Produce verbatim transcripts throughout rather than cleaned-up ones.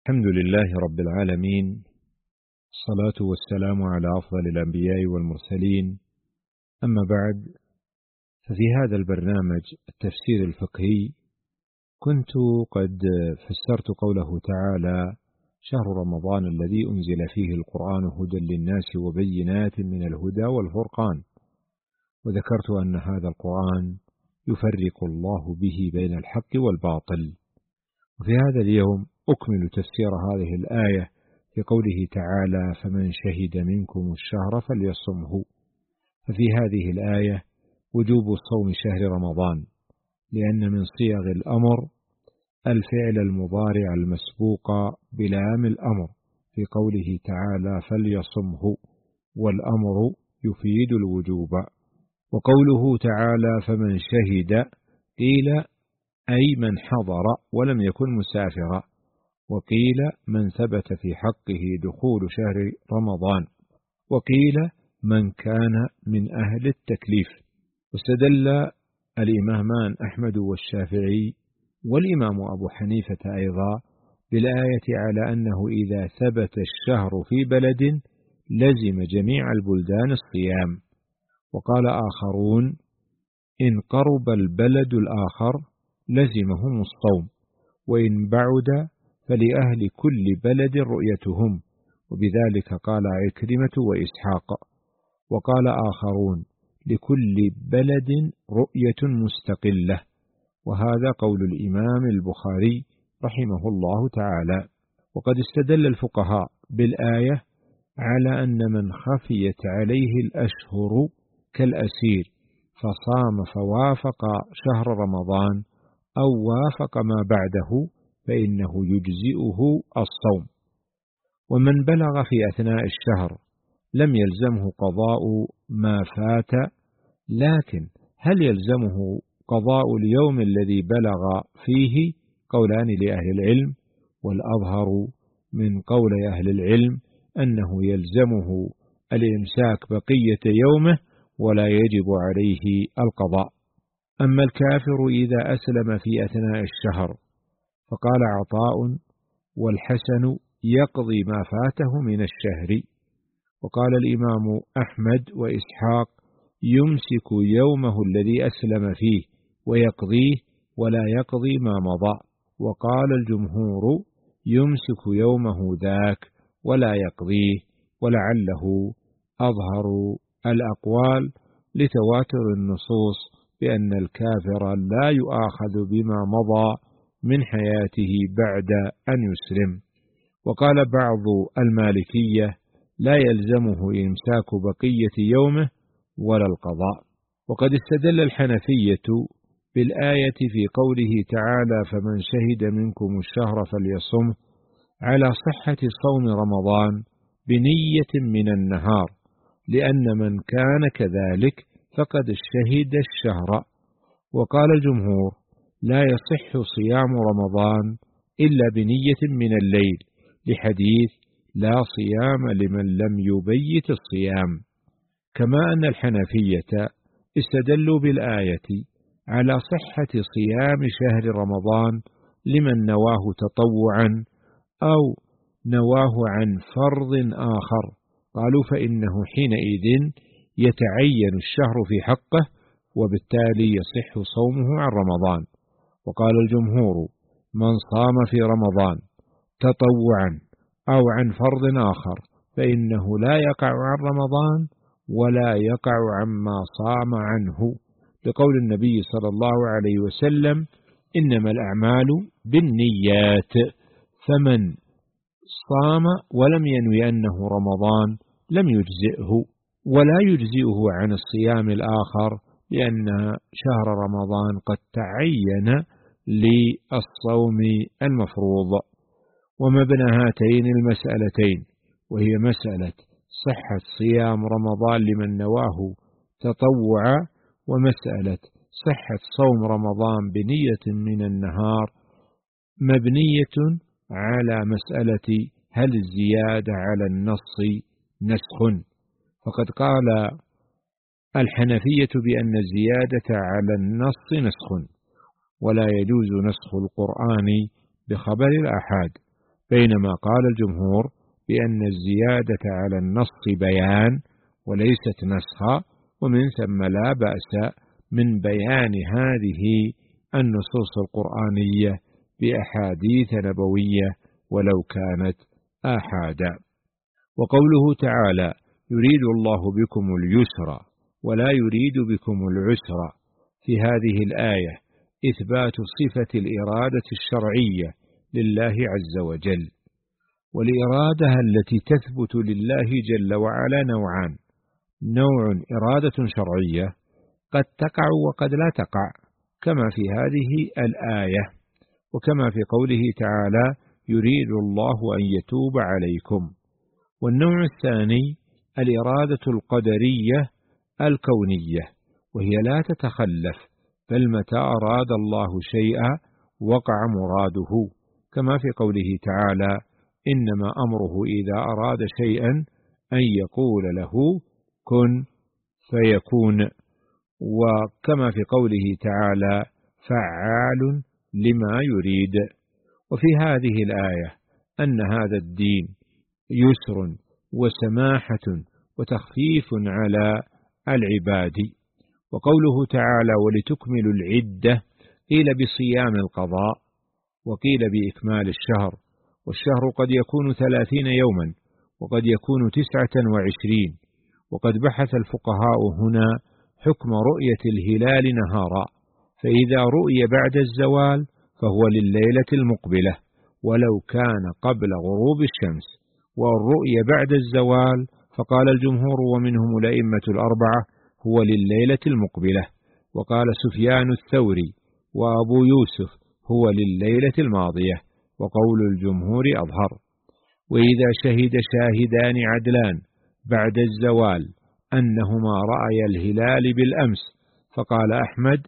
الحمد لله رب العالمين، الصلاة والسلام على أفضل الأنبياء والمرسلين. أما بعد، ففي هذا البرنامج التفسير الفقهي كنت قد فسرت قوله تعالى: شهر رمضان الذي أنزل فيه القرآن هدى للناس وبينات من الهدى والفرقان، وذكرت أن هذا القرآن يفرق الله به بين الحق والباطل. وفي هذا اليوم أكمل تفسير هذه الآية في قوله تعالى: فمن شهد منكم الشهر فليصمه. ففي هذه الآية وجوب صوم شهر رمضان، لأن من صيغ الأمر الفعل المضارع المسبوق بلام الأمر في قوله تعالى فليصمه، والأمر يفيد الوجوب. وقوله تعالى فمن شهد قيل أي من حضر ولم يكن مسافرا، وقيل من ثبت في حقه دخول شهر رمضان، وقيل من كان من أهل التكليف. واستدل الإمامان أحمد والشافعي والإمام أبو حنيفة أيضا بالآية على أنه إذا ثبت الشهر في بلد لزم جميع البلدان الصيام. وقال آخرون: إن قرب البلد الآخر لزمهم الصوم، وإن بعد فلأهل كل بلد رؤيتهم، وبذلك قال عكرمة وإسحاق. وقال آخرون: لكل بلد رؤية مستقلة، وهذا قول الإمام البخاري رحمه الله تعالى. وقد استدل الفقهاء بالآية على أن من خفيت عليه الأشهر كالأسير فصام فوافق شهر رمضان أو وافق ما بعده فإنه يجزئه الصوم. ومن بلغ في أثناء الشهر لم يلزمه قضاء ما فات، لكن هل يلزمه قضاء اليوم الذي بلغ فيه؟ قولان لأهل العلم، والأظهر من قول أهل العلم أنه يلزمه الإمساك بقية يومه ولا يجب عليه القضاء. أما الكافر إذا أسلم في أثناء الشهر فقال عطاء: والحسن يقضي ما فاته من الشهر. وقال الإمام أحمد وإسحاق: يمسك يومه الذي أسلم فيه ويقضيه ولا يقضي ما مضى. وقال الجمهور: يمسك يومه ذاك ولا يقضيه، ولعله أظهر الأقوال لتواتر النصوص بأن الكافر لا يؤاخذ بما مضى من حياته بعد أن يسلم. وقال بعض المالكية: لا يلزمه إمساك بقية يومه ولا القضاء. وقد استدل الحنفية بالآية في قوله تعالى فمن شهد منكم الشهر فليصمه على صحة صوم رمضان بنية من النهار، لأن من كان كذلك فقد شهد الشهر. وقال الجمهور: لا يصح صيام رمضان إلا بنية من الليل، لحديث لا صيام لمن لم يبيت الصيام. كما أن الحنفية استدلوا بالآية على صحة صيام شهر رمضان لمن نواه تطوعا أو نواه عن فرض آخر، قالوا فإنه حينئذ يتعين الشهر في حقه، وبالتالي يصح صومه عن رمضان. وقال الجمهور: من صام في رمضان تطوعا أو عن فرض آخر فإنه لا يقع عن رمضان ولا يقع عما صام عنه، لقول النبي صلى الله عليه وسلم: إنما الأعمال بالنيات، فمن صام ولم ينوي أنه رمضان لم يجزئه، ولا يجزئه عن الصيام الآخر، لأن شهر رمضان قد تعين للصوم المفروض. ومبنى هاتين المسألتين، وهي مسألة صحة صيام رمضان لمن نواه تطوعا، ومسألة صحة صوم رمضان بنية من النهار، مبنية على مسألة هل الزيادة على النص نسخ؟ فقد قال الحنفية بأن الزيادة على النص نسخ، ولا يجوز نسخ القرآن بخبر الآحاد، بينما قال الجمهور بأن الزيادة على النص بيان وليست نسخا، ومن ثم لا بأس من بيان هذه النصوص القرآنية بأحاديث نبوية ولو كانت آحادا. وقوله تعالى يريد الله بكم اليسر ولا يريد بكم العسر، في هذه الآية إثبات صفة الإرادة الشرعية لله عز وجل. والإرادة التي تثبت لله جل وعلا نوعان: نوع إرادة شرعية قد تقع وقد لا تقع، كما في هذه الآية، وكما في قوله تعالى يريد الله أن يتوب عليكم. والنوع الثاني الإرادة القدرية الكونية، وهي لا تتخلف، بل متى أراد الله شيئا وقع مراده، كما في قوله تعالى إنما أمره إذا أراد شيئا أن يقول له كن فيكون، وكما في قوله تعالى فعال لما يريد. وفي هذه الآية أن هذا الدين يسر وسماحة وتخفيف على العباد. وقوله تعالى ولتكملوا العدة قيل بصيام القضاء، وقيل بإكمال الشهر، والشهر قد يكون ثلاثين يوما وقد يكون تسعة وعشرين. وقد بحث الفقهاء هنا حكم رؤية الهلال نهارا، فإذا رؤي بعد الزوال فهو لليلة المقبلة ولو كان قبل غروب الشمس، والرؤية بعد الزوال فقال الجمهور ومنهم الأئمة الأربعة هو لليلة المقبلة، وقال سفيان الثوري وأبو يوسف هو لليلة الماضية، وقول الجمهور أظهر. وإذا شهد شاهدان عدلان بعد الزوال أنهما رأي الهلال بالأمس، فقال أحمد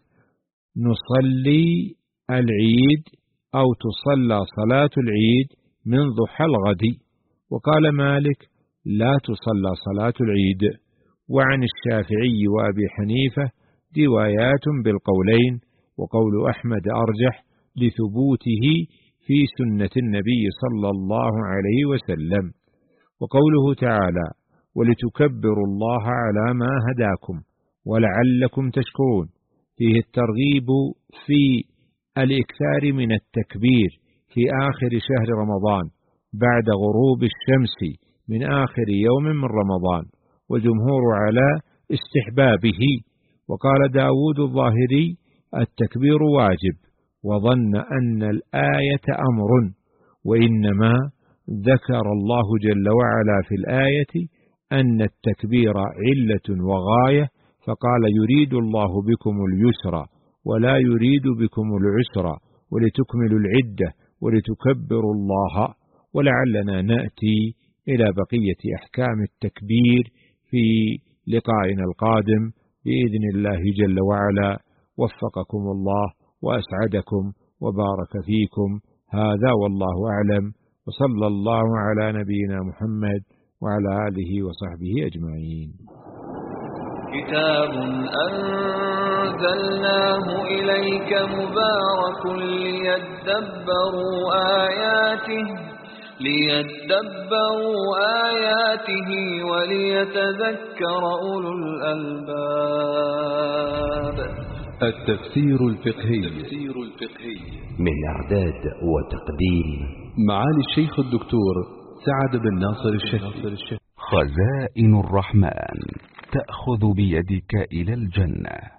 نصلي العيد أو تصلى صلاة العيد من ضحى الغد، وقال مالك لا تصلى صلاة العيد. وعن الشافعي وأبي حنيفة روايات بالقولين، وقول أحمد أرجح لثبوته في سنة النبي صلى الله عليه وسلم. وقوله تعالى ولتكبروا الله على ما هداكم ولعلكم تشكرون، فيه الترغيب في الإكثار من التكبير في آخر شهر رمضان بعد غروب الشمس من آخر يوم من رمضان، والجمهور على استحبابه. وقال داود الظاهري التكبير واجب، وظن أن الآية أمر، وإنما ذكر الله جل وعلا في الآية أن التكبير علة وغاية، فقال يريد الله بكم اليسر ولا يريد بكم العسر ولتكملوا العدة ولتكبروا الله. ولعلنا نأتي إلى بقية أحكام التكبير في لقائنا القادم بإذن الله جل وعلا. وفقكم الله وأسعدكم وبارك فيكم. هذا والله أعلم، وصلى الله على نبينا محمد وعلى آله وصحبه أجمعين. كتاب أنزلناه إليك مبارك ليدبروا آياته ليدبروا آياته وليتذكر أولو الألباب. التفسير الفقهي من إعداد وتقديم معالي الشيخ الدكتور سعد بن ناصر الشهري. خزائن الرحمن تأخذ بيدك إلى الجنة.